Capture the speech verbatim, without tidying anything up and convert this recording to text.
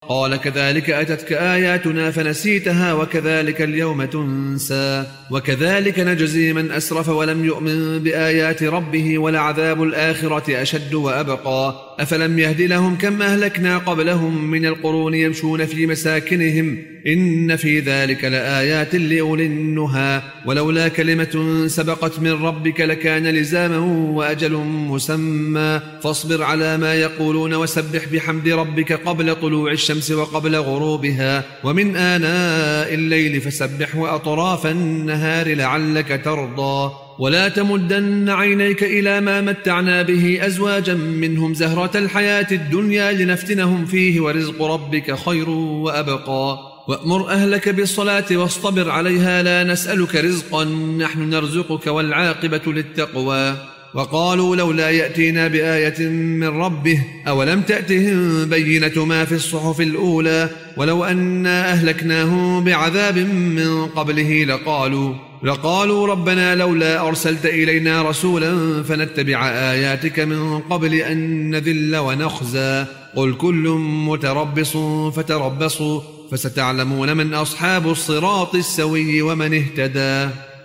قال كذلك أتتك آياتنا فنسيتها وكذلك اليوم تنسى وكذلك نجزي من أسرف ولم يؤمن بآيات ربه ولعذاب الآخرة أشد وأبقى أفلم يهد لهم كم أهلكنا قبلهم من القرون يمشون في مساكنهم إن في ذلك لآيات لأولي النهى ولولا كلمة سبقت من ربك لكان لزاما وأجل مسمى فاصبر على ما يقولون وسبح بحمد ربك قبل طلوع الشمس وقبل غروبها ومن آناء الليل فسبح وأطراف النهار لعلك ترضى ولا تمدن عينيك إلى ما متعنا به أزواجا منهم زهرة الحياة الدنيا لنفتنهم فيه ورزق ربك خير وأبقى وأمر أهلك بالصلاة واصطبر عليها لا نسألك رزقا نحن نرزقك والعاقبة للتقوى وقالوا لولا يأتينا بآية من ربه أولم تأتهم بينة ما في الصحف الأولى ولو أنا أهلكناهم بعذاب من قبله لقالوا لقالوا ربنا لولا أرسلت إلينا رسولا فنتبع آياتك من قبل أن نذل ونخزى قل كل متربص فتربصوا فستعلمون من أصحاب الصراط السوي ومن اهتدى.